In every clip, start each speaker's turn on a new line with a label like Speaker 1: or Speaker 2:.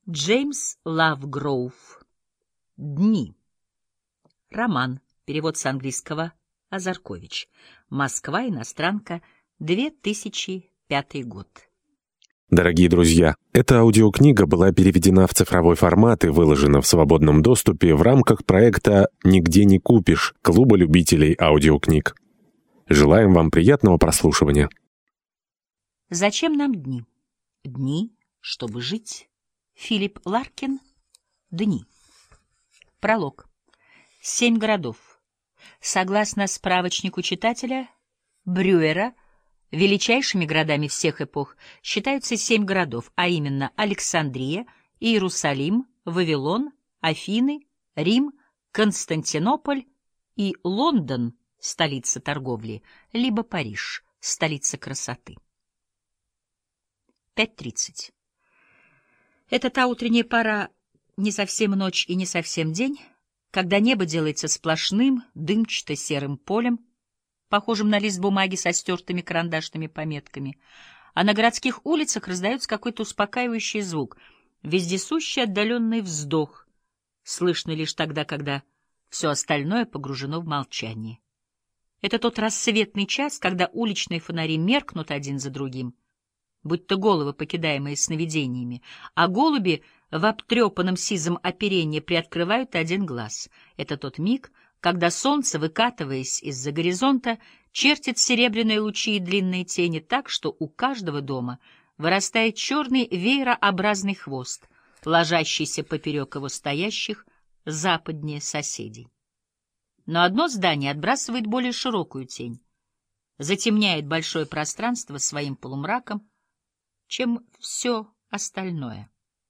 Speaker 1: Джеймс Лавгроув. «Дни». Роман. Перевод с английского Азаркович. Москва. Иностранка. 2005 год.
Speaker 2: Дорогие друзья, эта аудиокнига была переведена в цифровой формат и выложена в свободном доступе в рамках проекта «Нигде не купишь» Клуба любителей аудиокниг. Желаем вам приятного прослушивания.
Speaker 1: Зачем нам дни? Дни, чтобы жить. Филипп Ларкин. Дни. Пролог. 7 городов. Согласно справочнику читателя Брюера, величайшими городами всех эпох считаются 7 городов, а именно Александрия, Иерусалим, Вавилон, Афины, Рим, Константинополь и Лондон, столица торговли, либо Париж, столица красоты. 5:30. Это та утренняя пора, не совсем ночь и не совсем день, когда небо делается сплошным, дымчато-серым полем, похожим на лист бумаги со стертыми карандашными пометками, а на городских улицах раздается какой-то успокаивающий звук, вездесущий отдаленный вздох, слышный лишь тогда, когда все остальное погружено в молчание. Это тот рассветный час, когда уличные фонари меркнут один за другим, будто головы, покидаемые сновидениями, а голуби в обтрепанном сизом оперении приоткрывают один глаз. Это тот миг, когда солнце, выкатываясь из-за горизонта, чертит серебряные лучи и длинные тени так, что у каждого дома вырастает черный веерообразный хвост, ложащийся поперек его стоящих западнее соседей. Но одно здание отбрасывает более широкую тень, затемняет большое пространство своим полумраком, чем все остальное.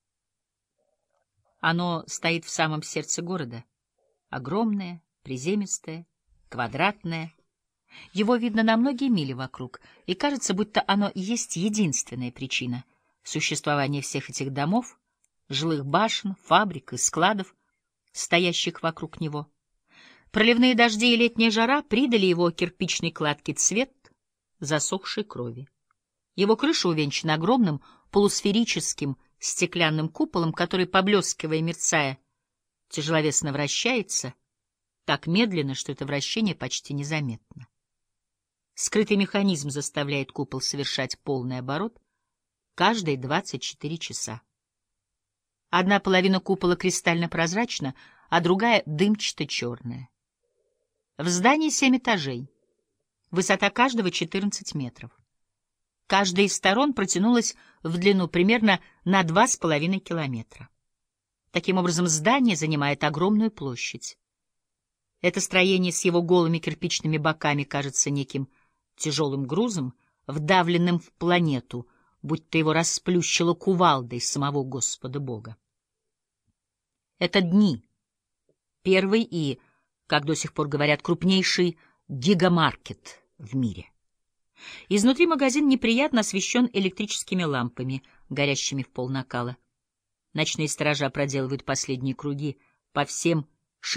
Speaker 1: Оно стоит в самом сердце города, огромное, приземистое, квадратное. Его видно на многие мили вокруг, и кажется, будто оно есть единственная причина существования всех этих домов, жилых башен, фабрик и складов, стоящих вокруг него. Проливные дожди и летняя жара придали его кирпичной кладке цвет засохшей крови. Его крыша увенчана огромным полусферическим стеклянным куполом, который, поблескивая и мерцая, тяжеловесно вращается, так медленно, что это вращение почти незаметно. Скрытый механизм заставляет купол совершать полный оборот каждые 24 часа. Одна половина купола кристально-прозрачна, а другая дымчато-черная. В здании 7 этажей. Высота каждого 14 метров. Каждая из сторон протянулась в длину примерно на 2,5 километра. Таким образом, здание занимает огромную площадь. Это строение с его голыми кирпичными боками кажется неким тяжелым грузом, вдавленным в планету, будто его расплющило кувалдой самого Господа Бога. Это дни. Первый и, как до сих пор говорят, крупнейший гигамаркет в мире. Изнутри магазин неприятно освещен электрическими лампами, горящими в пол накала. Ночные сторожа проделывают последние круги по всем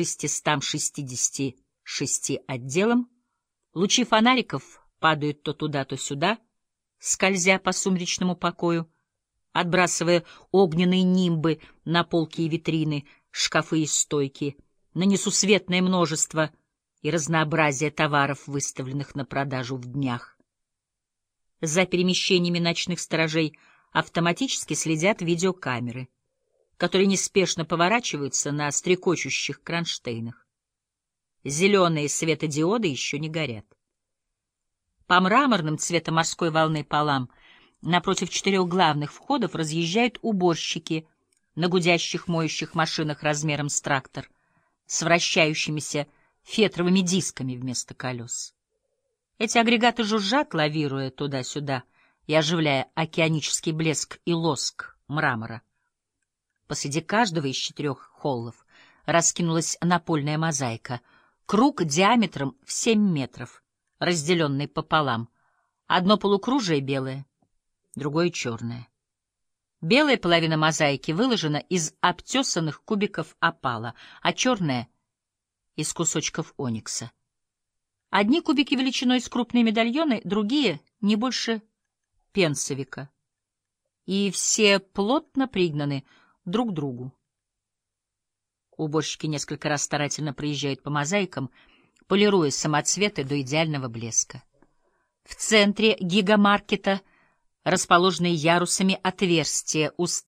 Speaker 1: 666 отделам. Лучи фонариков падают то туда, то сюда, скользя по сумречному покою, отбрасывая огненные нимбы на полки и витрины, шкафы и стойки, на несусветное множество и разнообразие товаров, выставленных на продажу в днях. За перемещениями ночных сторожей автоматически следят видеокамеры, которые неспешно поворачиваются на стрекочущих кронштейнах. Зеленые светодиоды еще не горят. По мраморным цвета морской волны полам напротив 4 главных входов разъезжают уборщики на гудящих моющих машинах размером с трактор, с вращающимися фетровыми дисками вместо колес. Эти агрегаты жужжат, лавируя туда-сюда и оживляя океанический блеск и лоск мрамора. Посреди каждого из 4 холлов раскинулась напольная мозаика, круг диаметром в 7 метров, разделенный пополам. Одно полукружие белое, другое черное. Белая половина мозаики выложена из обтесанных кубиков опала, а черная — из кусочков оникса. Одни кубики величиной с крупные медальоны, другие — не больше пенсовика. И все плотно пригнаны, друг другу. Уборщики несколько раз старательно проезжают по мозаикам, полируя самоцветы до идеального блеска. В центре гигамаркета расположенные ярусами отверстия